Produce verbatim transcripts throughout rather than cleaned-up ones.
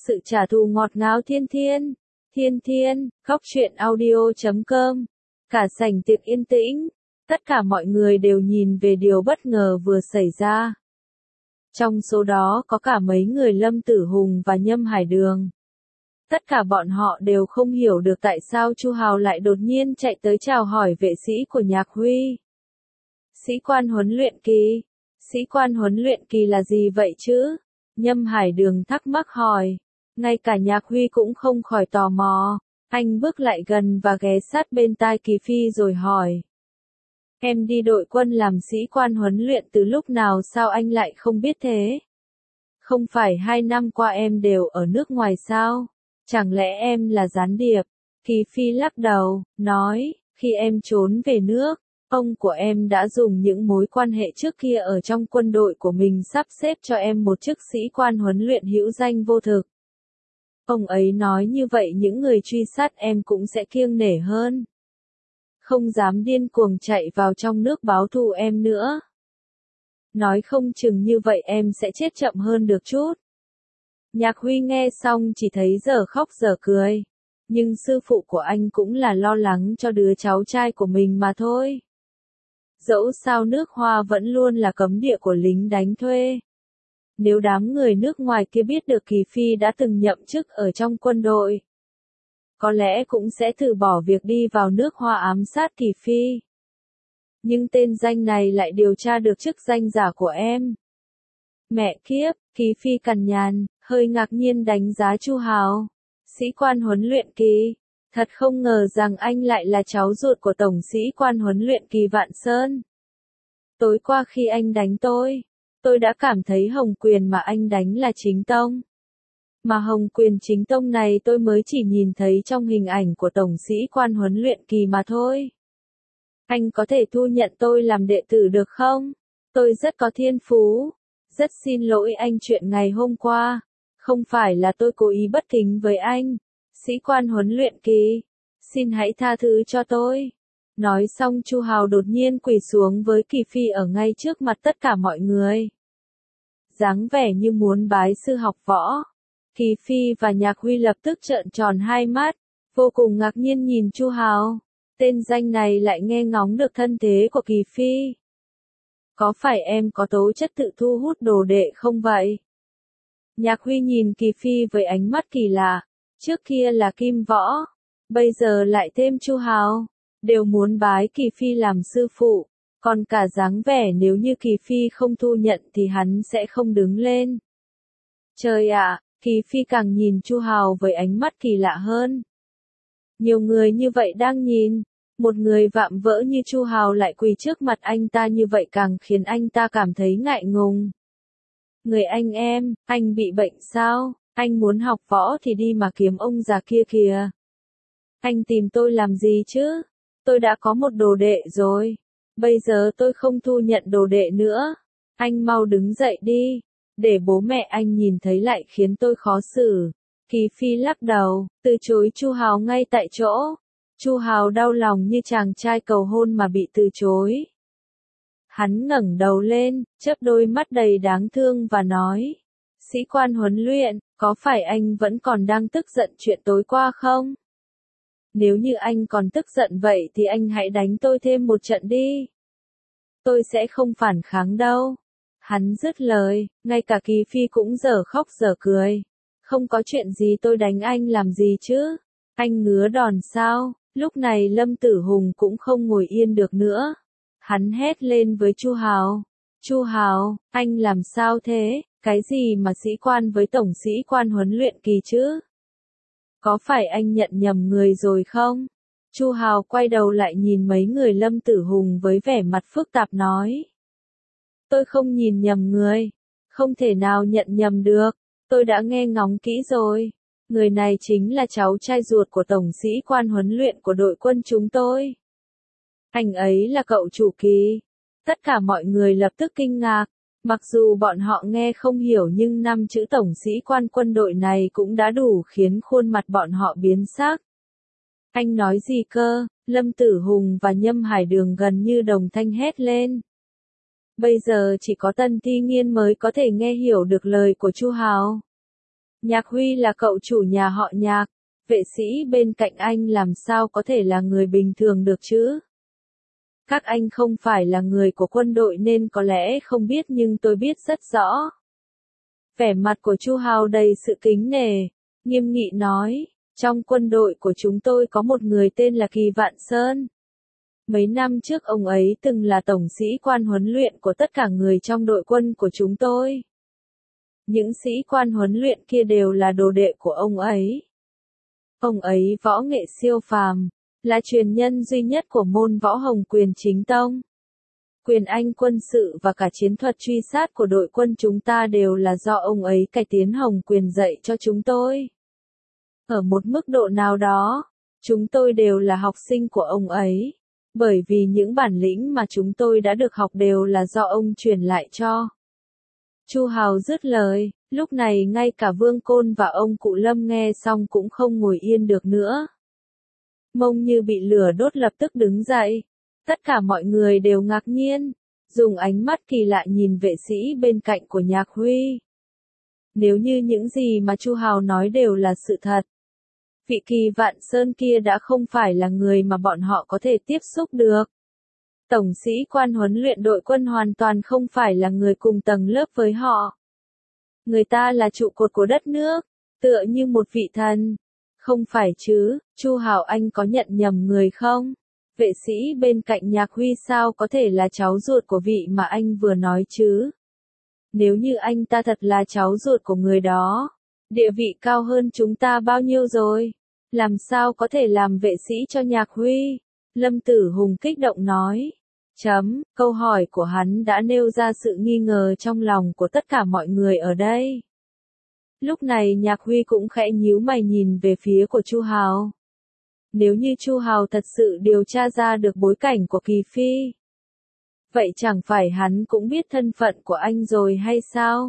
sự trả thù ngọt ngào thiên thiên. Thiên thiên, khóc chuyện audio chấm com. Cả sảnh tiệc yên tĩnh. Tất cả mọi người đều nhìn về điều bất ngờ vừa xảy ra. Trong số đó có cả mấy người Lâm Tử Hùng và Nhâm Hải Đường. Tất cả bọn họ đều không hiểu được tại sao Chu Hào lại đột nhiên chạy tới chào hỏi vệ sĩ của Nhạc Huy. Sĩ quan huấn luyện kỳ? Sĩ quan huấn luyện kỳ là gì vậy chứ? Nhâm Hải Đường thắc mắc hỏi. Ngay cả Nhạc Huy cũng không khỏi tò mò. Anh bước lại gần và ghé sát bên tai Kỳ Phi rồi hỏi. Em đi đội quân làm sĩ quan huấn luyện từ lúc nào sao anh lại không biết thế? Không phải hai năm qua em đều ở nước ngoài sao? Chẳng lẽ em là gián điệp? Kỳ Phi lắc đầu, nói, khi em trốn về nước, ông của em đã dùng những mối quan hệ trước kia ở trong quân đội của mình sắp xếp cho em một chức sĩ quan huấn luyện hữu danh vô thực. Ông ấy nói như vậy những người truy sát em cũng sẽ kiêng nể hơn. Không dám điên cuồng chạy vào trong nước báo thù em nữa. Nói không chừng như vậy em sẽ chết chậm hơn được chút. Nhạc Huy nghe xong chỉ thấy giờ khóc giờ cười. Nhưng sư phụ của anh cũng là lo lắng cho đứa cháu trai của mình mà thôi. Dẫu sao nước Hoa vẫn luôn là cấm địa của lính đánh thuê. Nếu đám người nước ngoài kia biết được Kỳ Phi đã từng nhậm chức ở trong quân đội, có lẽ cũng sẽ từ bỏ việc đi vào nước Hoa ám sát Kỳ Phi. Nhưng tên danh này lại điều tra được chức danh giả của em. Mẹ kiếp, Kỳ Phi cằn nhằn, hơi ngạc nhiên đánh giá Chu Hào. Sĩ quan huấn luyện kỳ, thật không ngờ rằng anh lại là cháu ruột của tổng sĩ quan huấn luyện kỳ Vạn Sơn. Tối qua khi anh đánh tôi, tôi đã cảm thấy hồng quyền mà anh đánh là chính tông. Mà hồng quyền chính tông này tôi mới chỉ nhìn thấy trong hình ảnh của tổng sĩ quan huấn luyện kỳ mà thôi. Anh có thể thu nhận tôi làm đệ tử được không? Tôi rất có thiên phú. Rất xin lỗi anh chuyện ngày hôm qua. Không phải là tôi cố ý bất kính với anh. Sĩ quan huấn luyện kỳ. Xin hãy tha thứ cho tôi. Nói xong Chu Hào đột nhiên quỳ xuống với Kỳ Phi ở ngay trước mặt tất cả mọi người. Dáng vẻ như muốn bái sư học võ. Kỳ Phi và Nhạc Huy lập tức trợn tròn hai mắt. Vô cùng ngạc nhiên nhìn Chu Hào. Tên danh này lại nghe ngóng được thân thế của Kỳ Phi. Có phải em có tố chất tự thu hút đồ đệ không vậy? Nhạc Huy nhìn Kỳ Phi với ánh mắt kỳ lạ. Trước kia là Kim Võ. Bây giờ lại thêm Chu Hào. Đều muốn bái Kỳ Phi làm sư phụ. Còn cả dáng vẻ nếu như Kỳ Phi không thu nhận thì hắn sẽ không đứng lên. Trời ạ, Kỳ Phi càng nhìn Chu Hào với ánh mắt kỳ lạ hơn. Nhiều người như vậy đang nhìn. Một người vạm vỡ như Chu Hào lại quỳ trước mặt anh ta như vậy càng khiến anh ta cảm thấy ngại ngùng. Người anh em, anh bị bệnh sao? Anh muốn học võ thì đi mà kiếm ông già kia kìa. Anh tìm tôi làm gì chứ? Tôi đã có một đồ đệ rồi. Bây giờ tôi không thu nhận đồ đệ nữa. Anh mau đứng dậy đi. Để bố mẹ anh nhìn thấy lại khiến tôi khó xử. Kỳ Phi lắc đầu, từ chối Chu Hào ngay tại chỗ. Chu Hào đau lòng như chàng trai cầu hôn mà bị từ chối. Hắn ngẩng đầu lên, chớp đôi mắt đầy đáng thương và nói. Sĩ quan huấn luyện, có phải anh vẫn còn đang tức giận chuyện tối qua không? Nếu như anh còn tức giận vậy thì anh hãy đánh tôi thêm một trận đi. Tôi sẽ không phản kháng đâu. Hắn dứt lời, ngay cả Kỳ Phi cũng dở khóc dở cười. Không có chuyện gì tôi đánh anh làm gì chứ? Anh ngứa đòn sao? Lúc này Lâm Tử Hùng cũng không ngồi yên được nữa. Hắn hét lên với Chu Hào. Chu Hào, anh làm sao thế? Cái gì mà sĩ quan với tổng sĩ quan huấn luyện kỳ chứ? Có phải anh nhận nhầm người rồi không? Chu Hào quay đầu lại nhìn mấy người Lâm Tử Hùng với vẻ mặt phức tạp nói. Tôi không nhìn nhầm người. Không thể nào nhận nhầm được. Tôi đã nghe ngóng kỹ rồi. Người này chính là cháu trai ruột của tổng sĩ quan huấn luyện của đội quân chúng tôi. Anh ấy là cậu chủ Kỳ. Tất cả mọi người lập tức kinh ngạc. Mặc dù bọn họ nghe không hiểu nhưng năm chữ tổng sĩ quan quân đội này cũng đã đủ khiến khuôn mặt bọn họ biến sắc. Anh nói gì cơ? Lâm Tử Hùng và Nhâm Hải Đường gần như đồng thanh hét lên. Bây giờ chỉ có Tân Thi Nghiên mới có thể nghe hiểu được lời của Chu Hào. Nhạc Huy là cậu chủ nhà họ Nhạc, vệ sĩ bên cạnh anh làm sao có thể là người bình thường được chứ? Các anh không phải là người của quân đội nên có lẽ không biết nhưng tôi biết rất rõ. Vẻ mặt của Chu Hào đầy sự kính nể, nghiêm nghị nói, trong quân đội của chúng tôi có một người tên là Kỳ Vạn Sơn. Mấy năm trước ông ấy từng là tổng sĩ quan huấn luyện của tất cả người trong đội quân của chúng tôi. Những sĩ quan huấn luyện kia đều là đồ đệ của ông ấy. Ông ấy võ nghệ siêu phàm, là truyền nhân duy nhất của môn võ Hồng Quyền chính tông. Quyền Anh quân sự và cả chiến thuật truy sát của đội quân chúng ta đều là do ông ấy cải tiến Hồng Quyền dạy cho chúng tôi. Ở một mức độ nào đó, chúng tôi đều là học sinh của ông ấy, bởi vì những bản lĩnh mà chúng tôi đã được học đều là do ông truyền lại cho. Chu Hào dứt lời, lúc này ngay cả Vương Côn và ông cụ Lâm nghe xong cũng không ngồi yên được nữa. Mông như bị lửa đốt lập tức đứng dậy. Tất cả mọi người đều ngạc nhiên, dùng ánh mắt kỳ lạ nhìn vệ sĩ bên cạnh của Nhạc Huy. Nếu như những gì mà Chu Hào nói đều là sự thật, vị Kỳ Vạn Sơn kia đã không phải là người mà bọn họ có thể tiếp xúc được. Tổng sĩ quan huấn luyện đội quân hoàn toàn không phải là người cùng tầng lớp với họ. Người ta là trụ cột của đất nước, tựa như một vị thần. Không phải chứ, Chu Hào anh có nhận nhầm người không? Vệ sĩ bên cạnh Nhạc Huy sao có thể là cháu ruột của vị mà anh vừa nói chứ? Nếu như anh ta thật là cháu ruột của người đó, địa vị cao hơn chúng ta bao nhiêu rồi? Làm sao có thể làm vệ sĩ cho Nhạc Huy? Lâm Tử Hùng kích động nói. Chấm, câu hỏi của hắn đã nêu ra sự nghi ngờ trong lòng của tất cả mọi người ở đây. Lúc này Nhạc Huy cũng khẽ nhíu mày nhìn về phía của Chu Hào. Nếu như Chu Hào thật sự điều tra ra được bối cảnh của Kỳ Phi, vậy chẳng phải hắn cũng biết thân phận của anh rồi hay sao?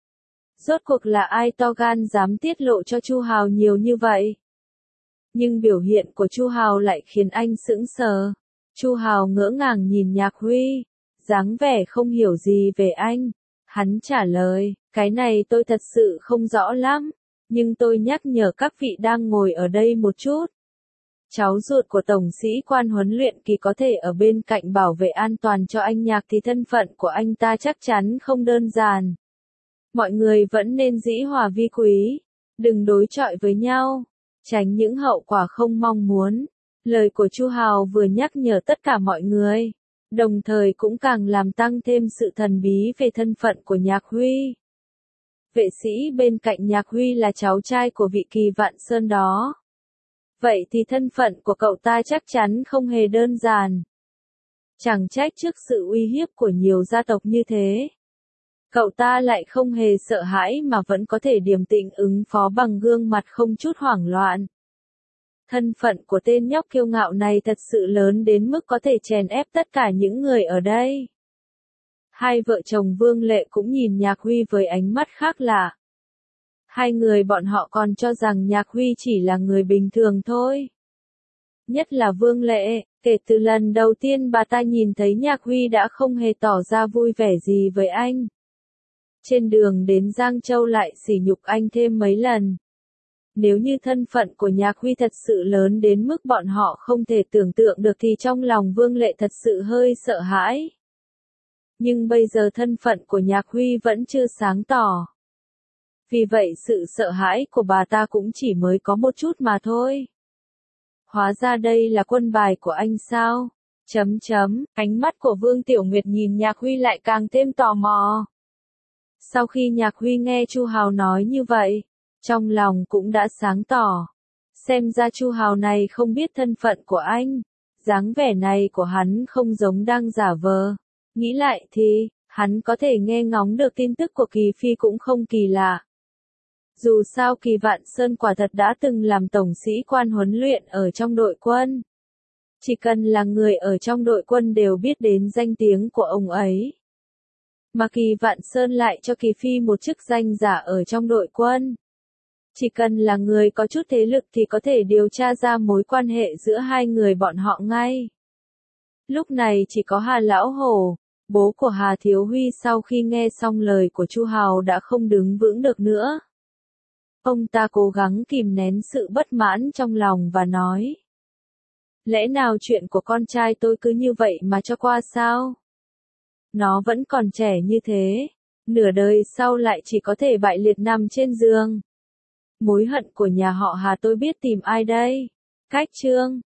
Rốt cuộc là ai to gan dám tiết lộ cho Chu Hào nhiều như vậy? Nhưng biểu hiện của Chu Hào lại khiến anh sững sờ. Chu Hào ngỡ ngàng nhìn Nhạc Huy, dáng vẻ không hiểu gì về anh. Hắn trả lời, cái này tôi thật sự không rõ lắm, nhưng tôi nhắc nhở các vị đang ngồi ở đây một chút. Cháu ruột của tổng sĩ quan huấn luyện Kỳ có thể ở bên cạnh bảo vệ an toàn cho anh Nhạc thì thân phận của anh ta chắc chắn không đơn giản. Mọi người vẫn nên dĩ hòa vi quý, đừng đối chọi với nhau, tránh những hậu quả không mong muốn. Lời của Chu Hào vừa nhắc nhở tất cả mọi người, đồng thời cũng càng làm tăng thêm sự thần bí về thân phận của Nhạc Huy. Vệ sĩ bên cạnh Nhạc Huy là cháu trai của vị Kỳ Vạn Sơn đó. Vậy thì thân phận của cậu ta chắc chắn không hề đơn giản. Chẳng trách trước sự uy hiếp của nhiều gia tộc như thế, cậu ta lại không hề sợ hãi mà vẫn có thể điềm tĩnh ứng phó bằng gương mặt không chút hoảng loạn. Thân phận của tên nhóc kiêu ngạo này thật sự lớn đến mức có thể chèn ép tất cả những người ở đây. Hai vợ chồng Vương Lệ cũng nhìn Nhạc Huy với ánh mắt khác lạ. Hai người bọn họ còn cho rằng Nhạc Huy chỉ là người bình thường thôi. Nhất là Vương Lệ, kể từ lần đầu tiên bà ta nhìn thấy Nhạc Huy đã không hề tỏ ra vui vẻ gì với anh. Trên đường đến Giang Châu lại sỉ nhục anh thêm mấy lần. Nếu như thân phận của Nhạc Huy thật sự lớn đến mức bọn họ không thể tưởng tượng được thì trong lòng Vương Lệ thật sự hơi sợ hãi. Nhưng bây giờ thân phận của Nhạc Huy vẫn chưa sáng tỏ. Vì vậy sự sợ hãi của bà ta cũng chỉ mới có một chút mà thôi. Hóa ra đây là quân bài của anh sao? Chấm chấm, ánh mắt của Vương Tiểu Nguyệt nhìn Nhạc Huy lại càng thêm tò mò. Sau khi Nhạc Huy nghe Chu Hào nói như vậy, trong lòng cũng đã sáng tỏ. Xem ra Chu Hào này không biết thân phận của anh. Dáng vẻ này của hắn không giống đang giả vờ. Nghĩ lại thì, hắn có thể nghe ngóng được tin tức của Kỳ Phi cũng không kỳ lạ. Dù sao Kỳ Vạn Sơn quả thật đã từng làm tổng sĩ quan huấn luyện ở trong đội quân. Chỉ cần là người ở trong đội quân đều biết đến danh tiếng của ông ấy. Mà Kỳ Vạn Sơn lại cho Kỳ Phi một chức danh giả ở trong đội quân. Chỉ cần là người có chút thế lực thì có thể điều tra ra mối quan hệ giữa hai người bọn họ ngay. Lúc này chỉ có Hà Lão Hổ, bố của Hà Thiếu Huy sau khi nghe xong lời của Chu Hào đã không đứng vững được nữa. Ông ta cố gắng kìm nén sự bất mãn trong lòng và nói. Lẽ nào chuyện của con trai tôi cứ như vậy mà cho qua sao? Nó vẫn còn trẻ như thế, nửa đời sau lại chỉ có thể bại liệt nằm trên giường. Mối hận của nhà họ Hà tôi biết tìm ai đây? Cách chương